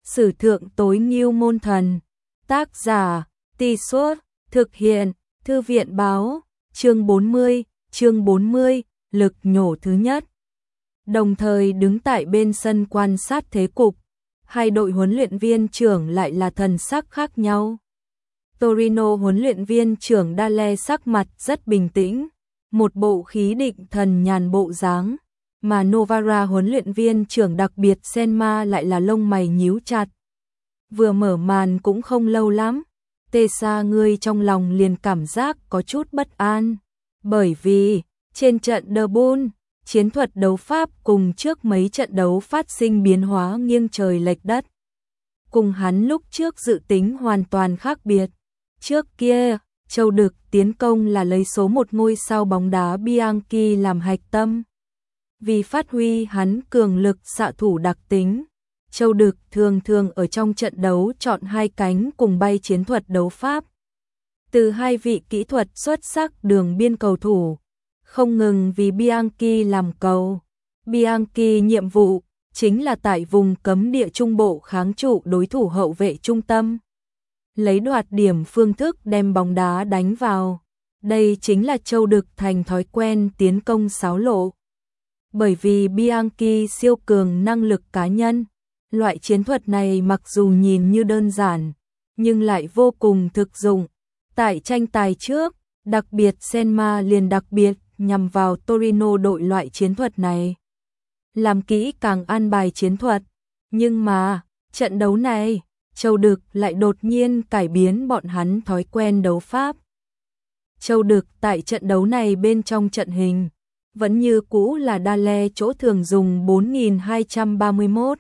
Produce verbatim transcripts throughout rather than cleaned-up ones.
Sử thượng tối ngưu môn thần. Tác giả, Tì Suốt, thực hiện, Thư viện báo, chương bốn mươi, chương bốn mươi, lực nhổ thứ nhất. Đồng thời đứng tại bên sân quan sát thế cục, hai đội huấn luyện viên trưởng lại là thần sắc khác nhau. Torino huấn luyện viên trưởng Dale sắc mặt rất bình tĩnh, một bộ khí định thần nhàn bộ dáng, mà Novara huấn luyện viên trưởng đặc biệt Senma lại là lông mày nhíu chặt. Vừa mở màn cũng không lâu lắm, Tessa ngươi trong lòng liền cảm giác có chút bất an, bởi vì trên trận Double, chiến thuật đấu pháp cùng trước mấy trận đấu phát sinh biến hóa nghiêng trời lệch đất. Cùng hắn lúc trước dự tính hoàn toàn khác biệt. Trước kia, Châu Đực tiến công là lấy số một ngôi sao bóng đá Bianchi làm hạch tâm. Vì phát huy hắn cường lực xạ thủ đặc tính, Châu Đực thường thường ở trong trận đấu chọn hai cánh cùng bay chiến thuật đấu pháp. Từ hai vị kỹ thuật xuất sắc đường biên cầu thủ, không ngừng vì Bianchi làm cầu. Bianchi nhiệm vụ chính là tại vùng cấm địa trung bộ kháng trụ đối thủ hậu vệ trung tâm, lấy đoạt điểm phương thức đem bóng đá đánh vào. Đây chính là Châu Đực thành thói quen tiến công xáo lộ. Bởi vì Bianchi siêu cường năng lực cá nhân, loại chiến thuật này mặc dù nhìn như đơn giản, nhưng lại vô cùng thực dụng. Tại tranh tài trước, đặc biệt Senma liền đặc biệt nhằm vào Torino đội loại chiến thuật này, làm kỹ càng an bài chiến thuật. Nhưng mà, trận đấu này, Châu Đực lại đột nhiên cải biến bọn hắn thói quen đấu pháp. Châu Đực tại trận đấu này bên trong trận hình, vẫn như cũ là Dale chỗ thường dùng bốn nghìn hai trăm ba mươi mốt.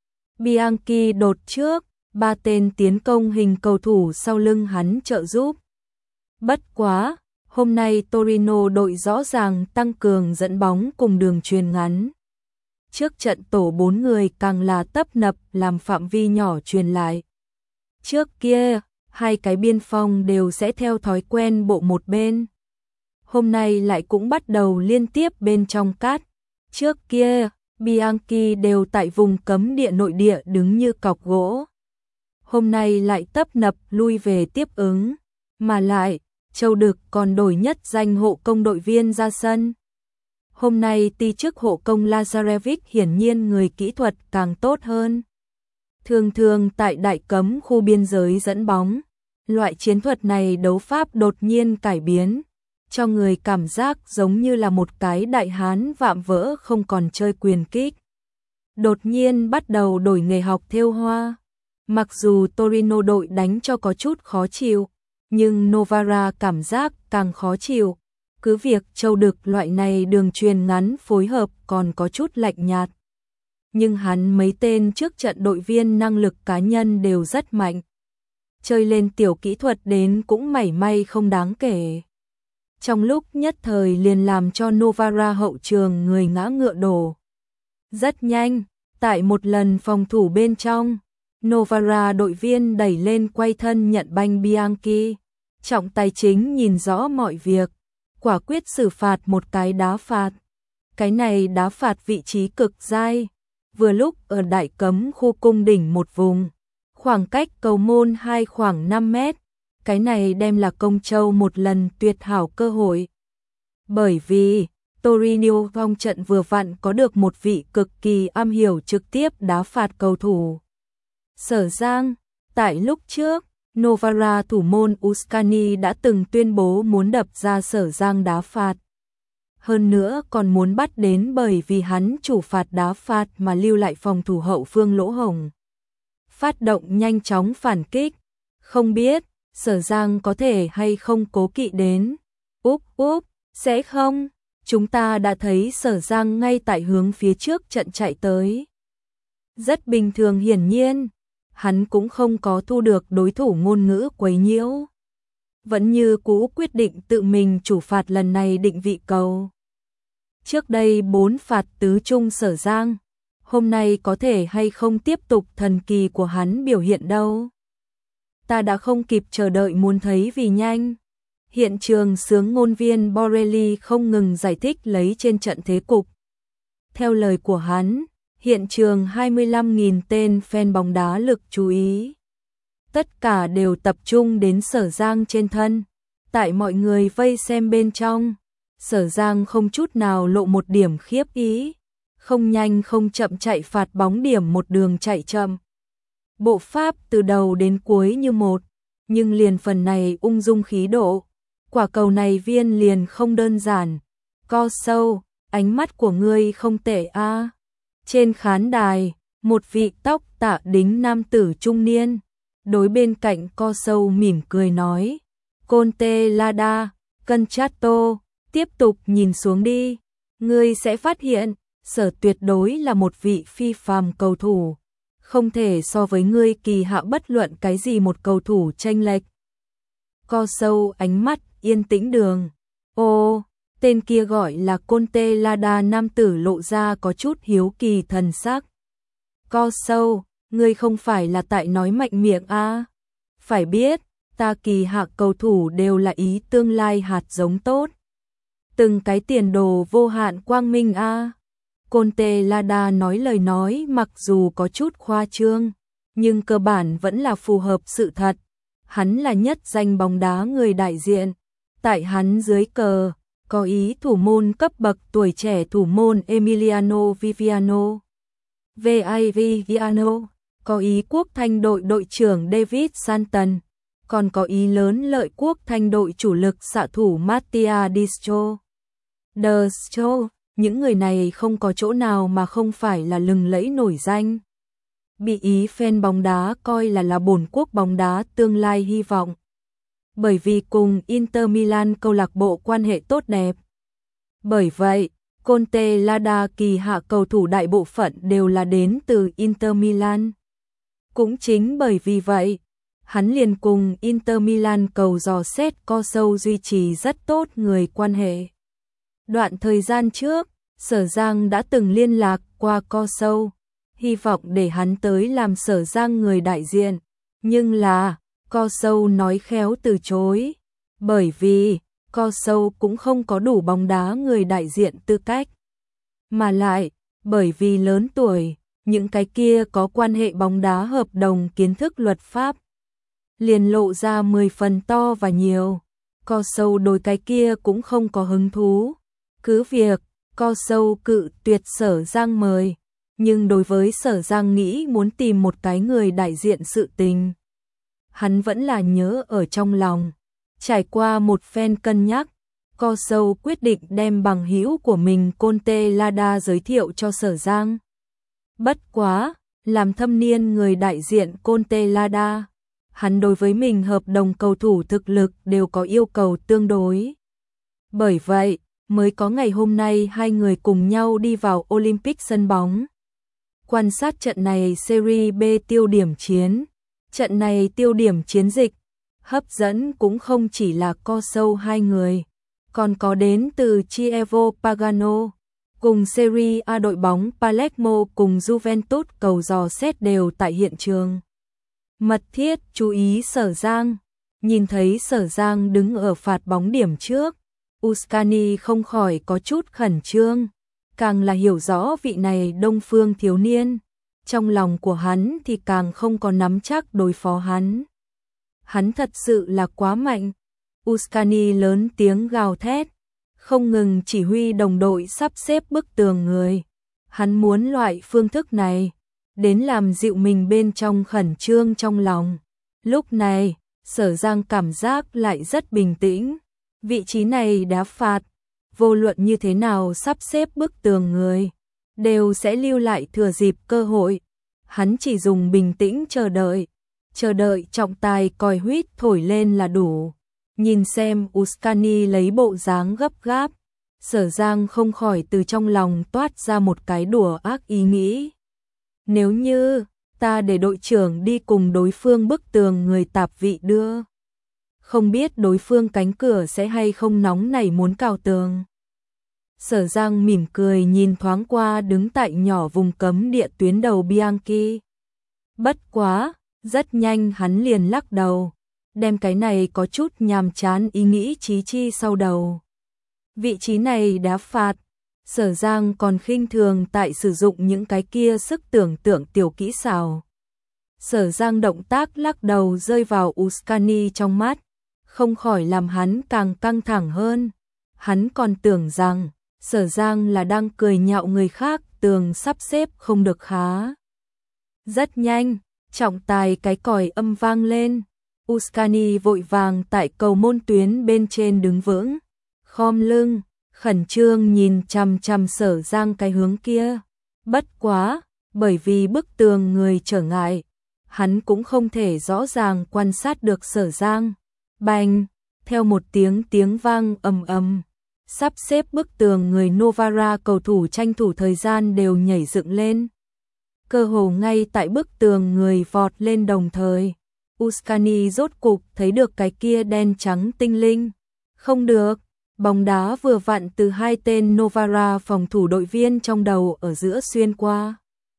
Bianchi đột trước, ba tên tiến công hình cầu thủ sau lưng hắn trợ giúp. Bất quá, hôm nay Torino đội rõ ràng tăng cường dẫn bóng cùng đường chuyền ngắn. Trước trận tổ bốn người càng là tấp nập làm phạm vi nhỏ truyền lại. Trước kia, hai cái biên phong đều sẽ theo thói quen bộ một bên. Hôm nay lại cũng bắt đầu liên tiếp bên trong cát. Trước kia, Bianchi đều tại vùng cấm địa nội địa đứng như cọc gỗ. Hôm nay lại tấp nập lui về tiếp ứng, mà lại, Châu Đực còn đổi nhất danh hộ công đội viên ra sân. Hôm nay ti chức hộ công Lazarevic hiển nhiên người kỹ thuật càng tốt hơn. Thường thường tại đại cấm khu biên giới dẫn bóng, loại chiến thuật này đấu pháp đột nhiên cải biến, cho người cảm giác giống như là một cái đại hán vạm vỡ không còn chơi quyền kích. Đột nhiên bắt đầu đổi nghề học thêu hoa. Mặc dù Torino đội đánh cho có chút khó chịu, nhưng Novara cảm giác càng khó chịu. Cứ việc Châu Đực loại này đường truyền ngắn phối hợp còn có chút lạnh nhạt, nhưng hắn mấy tên trước trận đội viên năng lực cá nhân đều rất mạnh. Chơi lên tiểu kỹ thuật đến cũng mảy may không đáng kể. Trong lúc nhất thời liền làm cho Novara hậu trường người ngã ngựa đổ. Rất nhanh, tại một lần phòng thủ bên trong, Novara đội viên đẩy lên quay thân nhận banh Bianchi. Trọng tài chính nhìn rõ mọi việc, quả quyết xử phạt một cái đá phạt. Cái này đá phạt vị trí cực dai, vừa lúc ở đại cấm khu cung đỉnh một vùng, khoảng cách cầu môn hai khoảng năm mét. Cái này đem là công châu một lần tuyệt hảo cơ hội. Bởi vì Torino vòng trận vừa vặn có được một vị cực kỳ am hiểu trực tiếp đá phạt cầu thủ. Sở Giang, tại lúc trước, Novara thủ môn Uscani đã từng tuyên bố muốn đập ra Sở Giang đá phạt. Hơn nữa còn muốn bắt đến bởi vì hắn chủ phạt đá phạt mà lưu lại phòng thủ hậu phương lỗ hổng. Phát động nhanh chóng phản kích. Không biết, Sở Giang có thể hay không cố kỵ đến. Úp úp, sẽ không. Chúng ta đã thấy Sở Giang ngay tại hướng phía trước trận chạy tới. Rất bình thường hiển nhiên. Hắn cũng không có thu được đối thủ ngôn ngữ quấy nhiễu. Vẫn như cũ quyết định tự mình chủ phạt lần này định vị cầu. Trước đây bốn phạt tứ trung Sở Giang, hôm nay có thể hay không tiếp tục thần kỳ của hắn biểu hiện đâu. Ta đã không kịp chờ đợi muốn thấy vì nhanh. Hiện trường sướng ngôn viên Borelli không ngừng giải thích lấy trên trận thế cục. Theo lời của hắn, Hiện trường hai mươi lăm nghìn tên fan bóng đá lực chú ý. Tất cả đều tập trung đến Sở Giang trên thân. Tại mọi người vây xem bên trong, Sở Giang không chút nào lộ một điểm khiếp ý, không nhanh không chậm chạy phạt bóng điểm một đường chạy chậm. Bộ pháp từ đầu đến cuối như một, nhưng liền phần này ung dung khí độ. Quả cầu này viên liền không đơn giản. Co sâu, ánh mắt của ngươi không tệ a. Trên khán đài, một vị tóc tạ đính nam tử trung niên, đối bên cạnh Co sâu mỉm cười nói. Conte Lada, Conchato, tiếp tục nhìn xuống đi. Ngươi sẽ phát hiện, Sở tuyệt đối là một vị phi phàm cầu thủ. Không thể so với ngươi kỳ hạ bất luận cái gì một cầu thủ chênh lệch. Co sâu ánh mắt yên tĩnh đường. Ô, tên kia gọi là Conte Lada nam tử lộ ra có chút hiếu kỳ thần sắc. Co sâu, ngươi không phải là tại nói mạnh miệng a? Phải biết, ta kỳ hạ cầu thủ đều là ý tương lai hạt giống tốt. Từng cái tiền đồ vô hạn quang minh a. Conte Lada nói lời nói mặc dù có chút khoa trương, nhưng cơ bản vẫn là phù hợp sự thật. Hắn là nhất danh bóng đá người đại diện. Tại hắn dưới cờ, có ý thủ môn cấp bậc tuổi trẻ thủ môn Emiliano Viviano. Viviano, có ý quốc thanh đội đội trưởng David Santon, còn có ý lớn lợi quốc thanh đội chủ lực xạ thủ Mattia Distro. Distro, những người này không có chỗ nào mà không phải là lừng lẫy nổi danh. Bị ý fan bóng đá coi là là bổn quốc bóng đá tương lai hy vọng. Bởi vì cùng Inter Milan câu lạc bộ quan hệ tốt đẹp. Bởi vậy, Conte Lada kỳ hạ cầu thủ đại bộ phận đều là đến từ Inter Milan. Cũng chính bởi vì vậy, hắn liền cùng Inter Milan cầu dò xét Co sâu duy trì rất tốt người quan hệ. Đoạn thời gian trước, Sở Giang đã từng liên lạc qua Co sâu, hy vọng để hắn tới làm Sở Giang người đại diện, nhưng là Co sâu nói khéo từ chối, bởi vì Co sâu cũng không có đủ bóng đá người đại diện tư cách. Mà lại, bởi vì lớn tuổi, những cái kia có quan hệ bóng đá hợp đồng kiến thức luật pháp liền lộ ra mười phần to và nhiều. Co sâu đối cái kia cũng không có hứng thú. Cứ việc, Co sâu cự tuyệt Sở Giang mời, nhưng đối với Sở Giang nghĩ muốn tìm một cái người đại diện sự tình, hắn vẫn là nhớ ở trong lòng. Trải qua một phen cân nhắc, Co sâu quyết định đem bằng hữu của mình Conte Lada giới thiệu cho Sở Giang. Bất quá, làm thâm niên người đại diện Conte Lada, hắn đối với mình hợp đồng cầu thủ thực lực đều có yêu cầu tương đối. Bởi vậy, mới có ngày hôm nay hai người cùng nhau đi vào Olympic sân bóng. Quan sát trận này Serie B tiêu điểm chiến. Trận này tiêu điểm chiến dịch, hấp dẫn cũng không chỉ là Co sâu hai người, còn có đến từ Chievo Pagano, cùng Serie A đội bóng Palermo cùng Juventus cầu dò xét đều tại hiện trường. Mật thiết chú ý Sở Giang, nhìn thấy Sở Giang đứng ở phạt bóng điểm trước, Uscani không khỏi có chút khẩn trương, càng là hiểu rõ vị này Đông phương thiếu niên, trong lòng của hắn thì càng không có nắm chắc đối phó hắn. Hắn thật sự là quá mạnh. Uscani lớn tiếng gào thét, không ngừng chỉ huy đồng đội sắp xếp bức tường người. Hắn muốn loại phương thức này, đến làm dịu mình bên trong khẩn trương trong lòng. Lúc này, Sở Giang cảm giác lại rất bình tĩnh. Vị trí này đá phạt, vô luận như thế nào sắp xếp bức tường người, đều sẽ lưu lại thừa dịp cơ hội. Hắn chỉ dùng bình tĩnh chờ đợi, chờ đợi trọng tài còi huýt thổi lên là đủ. Nhìn xem Uscani lấy bộ dáng gấp gáp, Sở Giang không khỏi từ trong lòng toát ra một cái đùa ác ý nghĩ. Nếu như ta để đội trưởng đi cùng đối phương bức tường người tạp vị đưa, không biết đối phương cánh cửa sẽ hay không nóng nảy muốn cào tường. Sở Giang mỉm cười nhìn thoáng qua đứng tại nhỏ vùng cấm địa tuyến đầu Bianchi. Bất quá, rất nhanh hắn liền lắc đầu, đem cái này có chút nhàm chán ý nghĩ chí chi sau đầu. Vị trí này đá phạt, Sở Giang còn khinh thường tại sử dụng những cái kia sức tưởng tượng tiểu kỹ xảo. Sở Giang động tác lắc đầu rơi vào Uskani trong mắt, không khỏi làm hắn càng căng thẳng hơn. Hắn còn tưởng rằng Sở Giang là đang cười nhạo người khác, tường sắp xếp không được khá. Rất nhanh, trọng tài cái còi âm vang lên. Uskani vội vàng tại cầu môn tuyến bên trên đứng vững, khom lưng, khẩn trương nhìn chằm chằm Sở Giang cái hướng kia. Bất quá, bởi vì bức tường người trở ngại, hắn cũng không thể rõ ràng quan sát được Sở Giang. Bành, theo một tiếng tiếng vang ầm ầm, sắp xếp bức tường người Novara cầu thủ tranh thủ thời gian đều nhảy dựng lên. Cơ hồ ngay tại bức tường người vọt lên đồng thời, Uskani rốt cục thấy được cái kia đen trắng tinh linh. Không được, bóng đá vừa vặn từ hai tên Novara phòng thủ đội viên trong đầu ở giữa xuyên qua.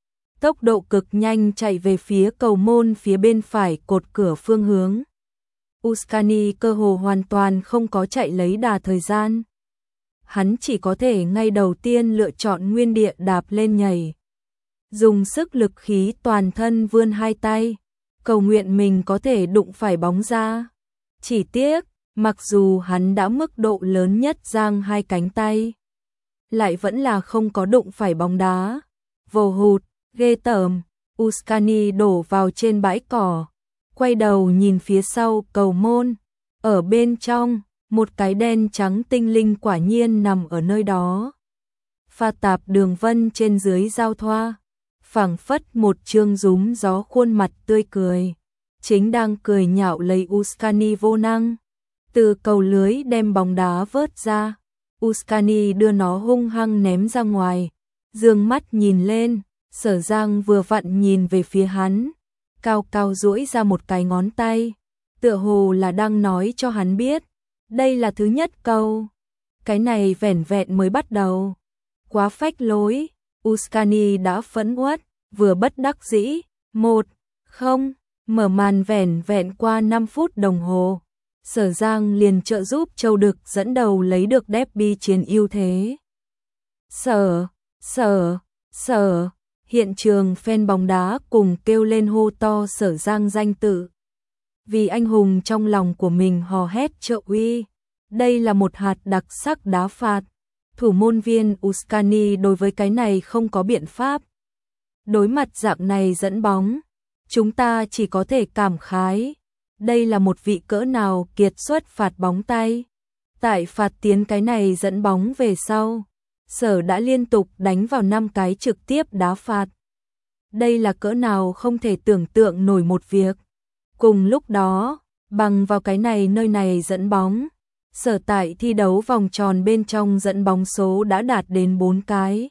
Tốc độ cực nhanh chạy về phía cầu môn phía bên phải cột cửa phương hướng. Uskani cơ hồ hoàn toàn không có chạy lấy đà thời gian. Hắn chỉ có thể ngay đầu tiên lựa chọn nguyên địa đạp lên nhảy. Dùng sức lực khí toàn thân vươn hai tay, cầu nguyện mình có thể đụng phải bóng ra. Chỉ tiếc, mặc dù hắn đã mức độ lớn nhất giang hai cánh tay, lại vẫn là không có đụng phải bóng đá. Vồ hụt, ghê tởm, Uskani đổ vào trên bãi cỏ, quay đầu nhìn phía sau cầu môn. Ở bên trong, một cái đen trắng tinh linh quả nhiên nằm ở nơi đó. Pha tạp đường vân trên dưới giao thoa, phảng phất một trương rúm gió khuôn mặt tươi cười, chính đang cười nhạo lấy Uskani vô năng. Từ cầu lưới đem bóng đá vớt ra, Uskani đưa nó hung hăng ném ra ngoài, dương mắt nhìn lên, Sở Giang vừa vặn nhìn về phía hắn, cao cao duỗi ra một cái ngón tay, tựa hồ là đang nói cho hắn biết, đây là thứ nhất câu. Cái này vẻn vẹn mới bắt đầu. Quá phách lối, Uskani đã phẫn uất, vừa bất đắc dĩ, một, không, mở màn vẻn vẹn qua năm phút đồng hồ. Sở Giang liền trợ giúp Châu Đực dẫn đầu lấy được derby chiến ưu thế. Sở, sở, sở, hiện trường fan bóng đá cùng kêu lên hô to Sở Giang danh tự. Vì anh hùng trong lòng của mình hò hét trợ uy. Đây là một hạt đặc sắc đá phạt. Thủ môn viên Uskani đối với cái này không có biện pháp. Đối mặt dạng này dẫn bóng, chúng ta chỉ có thể cảm khái. Đây là một vị cỡ nào kiệt xuất phạt bóng tay. Tại phạt tiến cái này dẫn bóng về sau, Sở đã liên tục đánh vào năm cái trực tiếp đá phạt. Đây là cỡ nào không thể tưởng tượng nổi một việc. Cùng lúc đó, bằng vào cái này nơi này dẫn bóng, Sở tại thi đấu vòng tròn bên trong dẫn bóng số đã đạt đến bốn cái.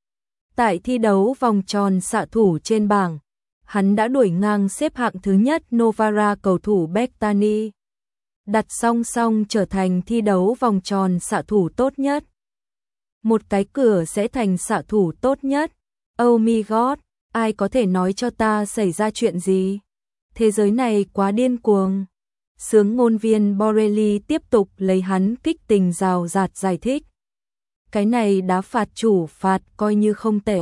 Tại thi đấu vòng tròn xạ thủ trên bảng, hắn đã đuổi ngang xếp hạng thứ nhất Novara cầu thủ Bektani, đặt song song trở thành thi đấu vòng tròn xạ thủ tốt nhất. Một cái cửa sẽ thành xạ thủ tốt nhất. Oh my god, ai có thể nói cho ta xảy ra chuyện gì? Thế giới này quá điên cuồng. Sướng ngôn viên Borelli tiếp tục lấy hắn kích tình rào rạt giải thích. Cái này đá phạt chủ phạt coi như không tệ.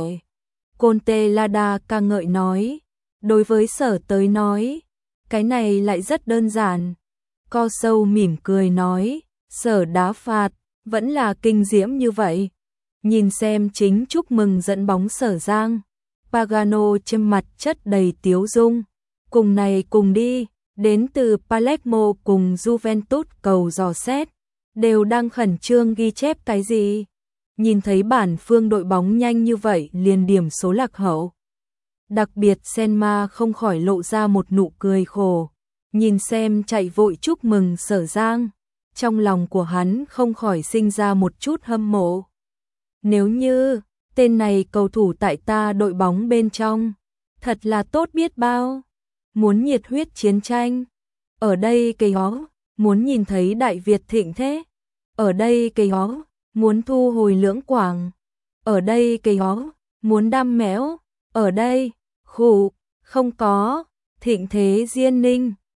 Conte Lada ca ngợi nói. Đối với Sở tới nói, cái này lại rất đơn giản. Co sâu mỉm cười nói, Sở đá phạt, vẫn là kinh diễm như vậy. Nhìn xem chính chúc mừng dẫn bóng Sở Giang. Pagano trên mặt chất đầy tiếu dung. Cùng này cùng đi, đến từ Palermo cùng Juventus cầu dò xét, đều đang khẩn trương ghi chép cái gì. Nhìn thấy bản phương đội bóng nhanh như vậy liền điểm số lạc hậu. Đặc biệt Senma không khỏi lộ ra một nụ cười khổ, nhìn xem chạy vội chúc mừng Sở Giang, trong lòng của hắn không khỏi sinh ra một chút hâm mộ. Nếu như tên này cầu thủ tại ta đội bóng bên trong, thật là tốt biết bao. Muốn nhiệt huyết chiến tranh, ở đây cây ó, muốn nhìn thấy Đại Việt thịnh thế, ở đây cây ó, muốn thu hồi lưỡng quảng, ở đây cây ó, muốn đam mẽo, ở đây, khủ, không có, thịnh thế Diên Ninh.